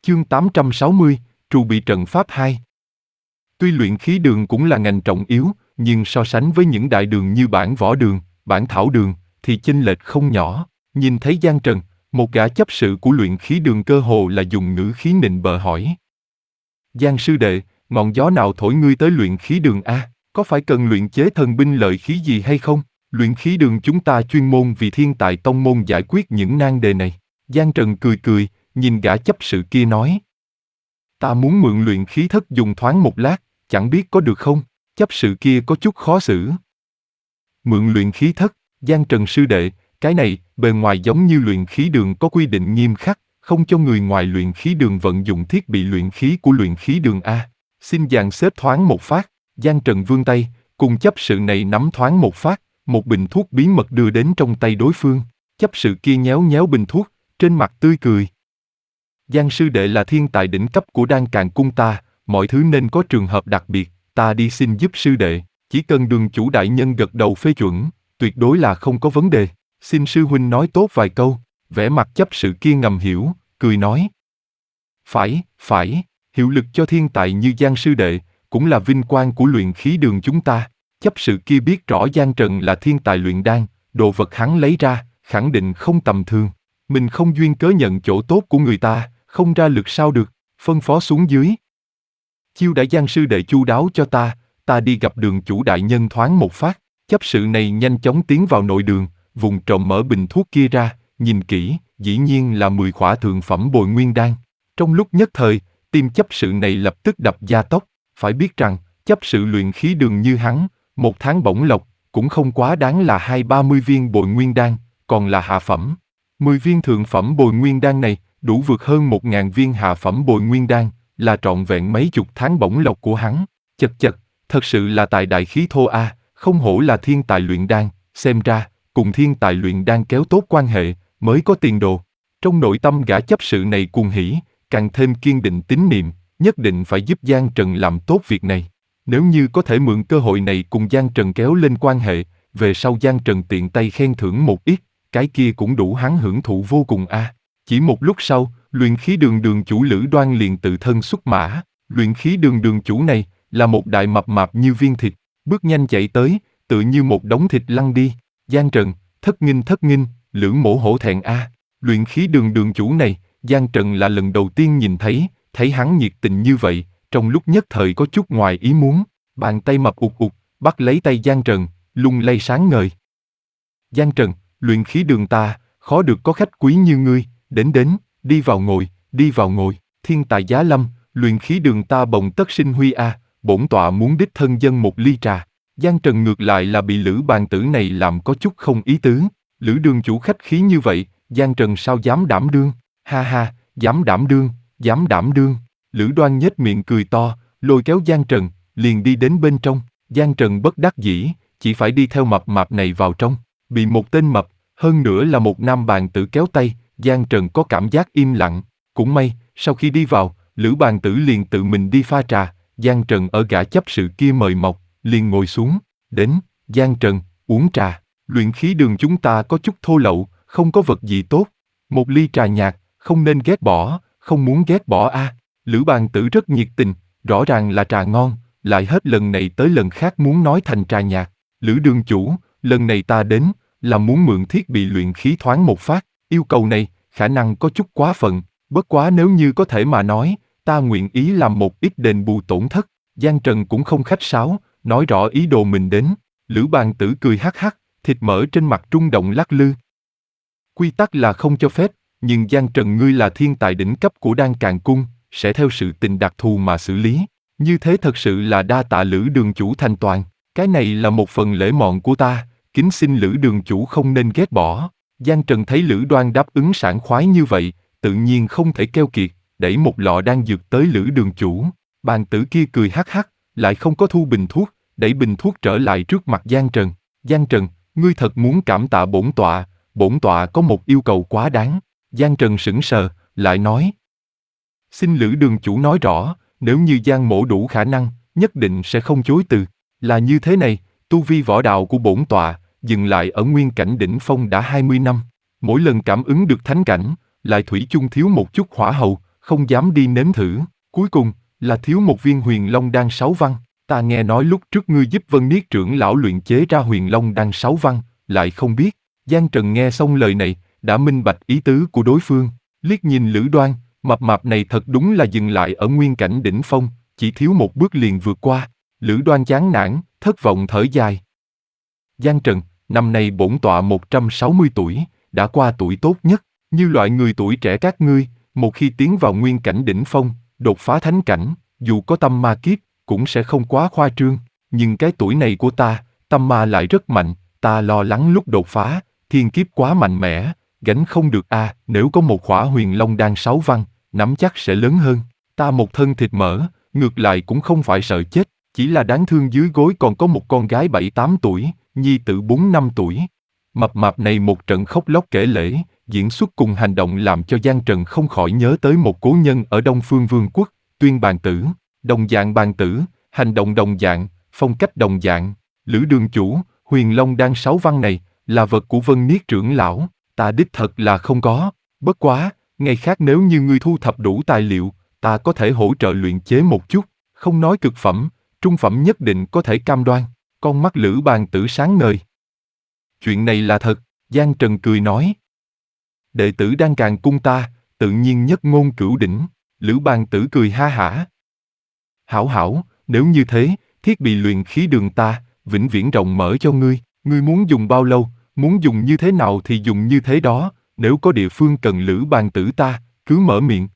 Chương 860, Trù bị trận pháp 2. Tuy luyện khí đường cũng là ngành trọng yếu, nhưng so sánh với những đại đường như bản võ đường, bản thảo đường, thì chênh lệch không nhỏ. Nhìn thấy Giang Trần, một gã chấp sự của luyện khí đường cơ hồ là dùng ngữ khí nịnh bợ hỏi. Giang sư đệ, ngọn gió nào thổi ngươi tới luyện khí đường a? Có phải cần luyện chế thần binh lợi khí gì hay không? Luyện khí đường chúng ta chuyên môn vì thiên tài tông môn giải quyết những nan đề này. Giang Trần cười cười, nhìn gã chấp sự kia nói. Ta muốn mượn luyện khí thất dùng thoáng một lát, chẳng biết có được không? Chấp sự kia có chút khó xử. Mượn luyện khí thất, Giang Trần sư đệ, cái này, bề ngoài giống như luyện khí đường có quy định nghiêm khắc, không cho người ngoài luyện khí đường vận dụng thiết bị luyện khí của luyện khí đường A. Xin dàn xếp thoáng một phát, Giang Trần vươn tay, cùng chấp sự này nắm thoáng một phát, một bình thuốc bí mật đưa đến trong tay đối phương. Chấp sự kia nhéo nhéo bình thuốc, trên mặt tươi cười. Giang sư đệ là thiên tài đỉnh cấp của Đan Càn cung ta, mọi thứ nên có trường hợp đặc biệt, ta đi xin giúp sư đệ, chỉ cần đường chủ đại nhân gật đầu phê chuẩn, tuyệt đối là không có vấn đề. Xin sư huynh nói tốt vài câu, vẻ mặt chấp sự kia ngầm hiểu, cười nói. Phải, hiệu lực cho thiên tài như Giang sư đệ, cũng là vinh quang của luyện khí đường chúng ta. Chấp sự kia biết rõ Giang Trần là thiên tài luyện đan, đồ vật hắn lấy ra, khẳng định không tầm thường. Mình không duyên cớ nhận chỗ tốt của người ta, không ra lực sao được, phân phó xuống dưới. Chiêu đãi Giang sư đệ chu đáo cho ta đi gặp đường chủ đại nhân thoáng một phát. Chấp sự này nhanh chóng tiến vào nội đường, vùng trộm mở bình thuốc kia ra, nhìn kỹ, dĩ nhiên là 10 khỏa thượng phẩm bồi nguyên đan. Trong lúc nhất thời, tim chấp sự này lập tức đập gia tốc, phải biết rằng, chấp sự luyện khí đường như hắn, một tháng bổng lộc, cũng không quá đáng là 20-30 viên bồi nguyên đan, còn là hạ phẩm. 10 viên thượng phẩm bồi nguyên đan này, đủ vượt hơn 1.000 viên hạ phẩm bồi nguyên đan, là trọn vẹn mấy chục tháng bổng lộc của hắn. Chật, thật sự là tài đại khí thô a, không hổ là thiên tài luyện đan, xem ra, cùng thiên tài luyện đan kéo tốt quan hệ, mới có tiền đồ. Trong nội tâm gã chấp sự này cuồng hỉ, càng thêm kiên định tín niệm, nhất định phải giúp Giang Trần làm tốt việc này. Nếu như có thể mượn cơ hội này cùng Giang Trần kéo lên quan hệ, về sau Giang Trần tiện tay khen thưởng một ít, cái kia cũng đủ hắn hưởng thụ vô cùng a. Chỉ một lúc sau, luyện khí đường đường chủ Lữ Đoan liền tự thân xuất mã. Luyện khí đường đường chủ này là một đại mập mạp như viên thịt, bước nhanh chạy tới, tự như một đống thịt lăn đi. Giang Trần, thất nghinh, Lữ mổ hổ thẹn a. Luyện khí đường đường chủ này, Giang Trần là lần đầu tiên nhìn thấy hắn nhiệt tình như vậy, trong lúc nhất thời có chút ngoài ý muốn, bàn tay mập ụt, bắt lấy tay Giang Trần, lung lay sáng ngời. Giang Trần, luyện khí đường ta, khó được có khách quý như ngươi, đến, đi vào ngồi, thiên tài giá lâm, luyện khí đường ta bồng tất sinh huy a, bổn tọa muốn đích thân dâng một ly trà. Giang Trần ngược lại là bị Lữ bàn tử này làm có chút không ý tứ, Lữ đường chủ khách khí như vậy, Giang Trần sao dám đảm đương, ha, dám đảm đương, Lữ Đoan nhếch miệng cười to, lôi kéo Giang Trần, liền đi đến bên trong. Giang Trần bất đắc dĩ, chỉ phải đi theo mập mạp này vào trong, bị một tên mập, hơn nữa là một nam bàn tử kéo tay, Giang Trần có cảm giác im lặng. Cũng may, sau khi đi vào, Lữ bàn tử liền tự mình đi pha trà, Giang Trần ở gã chấp sự kia mời mọc, liền ngồi xuống. Đến, Giang Trần, uống trà. Luyện khí đường chúng ta có chút thô lậu, không có vật gì tốt. Một ly trà nhạt, không nên ghét bỏ, không muốn ghét bỏ a. Lữ bàn tử rất nhiệt tình, rõ ràng là trà ngon, lại hết lần này tới lần khác muốn nói thành trà nhạt. Lữ đường chủ, lần này ta đến, là muốn mượn thiết bị luyện khí thoáng một phát. Yêu cầu này, khả năng có chút quá phận, bất quá nếu như có thể mà nói, ta nguyện ý làm một ít đền bù tổn thất. Giang Trần cũng không khách sáo, nói rõ ý đồ mình đến. Lữ bàn tử cười hắc hắc, thịt mỡ trên mặt rung động lắc lư. Quy tắc là không cho phép, nhưng Giang Trần ngươi là thiên tài đỉnh cấp của Đan Càn cung, sẽ theo sự tình đặc thù mà xử lý. Như thế thật sự là đa tạ Lữ đường chủ thành toàn, cái này là một phần lễ mọn của ta, kính xin Lữ đường chủ không nên ghét bỏ. Giang Trần thấy Lữ Đoan đáp ứng sảng khoái như vậy, tự nhiên không thể keo kiệt, đẩy một lọ đan dược tới Lữ đường chủ. Bàn tử kia cười hắc hắc, lại không có thu bình thuốc, đẩy bình thuốc trở lại trước mặt Giang Trần. Giang Trần, ngươi thật muốn cảm tạ bổn tọa có một yêu cầu quá đáng. Giang Trần sững sờ, lại nói. Xin Lữ đường chủ nói rõ, nếu như Giang mỗ đủ khả năng, nhất định sẽ không chối từ. Là như thế này, tu vi võ đạo của bổn tọa, dừng lại ở nguyên cảnh đỉnh phong đã 20 năm. Mỗi lần cảm ứng được thánh cảnh, lại thủy chung thiếu một chút hỏa hầu, không dám đi nếm thử. Cuối cùng, là thiếu một viên huyền long đan 6 văn. Ta nghe nói lúc trước ngươi giúp Vân Niết trưởng lão luyện chế ra huyền long đan 6 văn, lại không biết. Giang Trần nghe xong lời này, đã minh bạch ý tứ của đối phương. Liếc nhìn Lữ Đoan, mập mạp này thật đúng là dừng lại ở nguyên cảnh đỉnh phong, chỉ thiếu một bước liền vượt qua. Lữ Đoan chán nản, thất vọng thở dài. Giang Trần, năm nay bổn tọa 160 tuổi, đã qua tuổi tốt nhất. Như loại người tuổi trẻ các ngươi, một khi tiến vào nguyên cảnh đỉnh phong, đột phá thánh cảnh, dù có tâm ma kiếp, cũng sẽ không quá khoa trương. Nhưng cái tuổi này của ta, tâm ma lại rất mạnh, ta lo lắng lúc đột phá, thiên kiếp quá mạnh mẽ, gánh không được a. Nếu có một khỏa huyền long đan 6 văn, nắm chắc sẽ lớn hơn. Ta một thân thịt mỡ, ngược lại cũng không phải sợ chết, chỉ là đáng thương dưới gối còn có một con gái 7-8 tuổi, nhi tử 4-5 tuổi. Mập mạp này một trận khóc lóc kể lể, diễn xuất cùng hành động làm cho Giang Trần không khỏi nhớ tới một cố nhân ở Đông Phương Vương quốc, Tuyên Bàn Tử. Đồng dạng bàn tử, hành động đồng dạng, phong cách đồng dạng. Lữ đường chủ, huyền long đan 6 văn này, là vật của Vân Niết trưởng lão, ta đích thật là không có. Bất quá, ngày khác nếu như ngươi thu thập đủ tài liệu, ta có thể hỗ trợ luyện chế một chút, không nói cực phẩm, trung phẩm nhất định có thể cam đoan. Con mắt Lữ Bàn Tử sáng ngời. Chuyện này là thật, Giang Trần cười nói. Đệ tử đang càng cung ta, tự nhiên nhất ngôn cửu đỉnh. Lữ Bàn Tử cười ha hả. Hảo hảo, nếu như thế, thiết bị luyện khí đường ta, vĩnh viễn rộng mở cho ngươi. Ngươi muốn dùng bao lâu, muốn dùng như thế nào thì dùng như thế đó. Nếu có địa phương cần Lữ Bàn Tử ta, cứ mở miệng,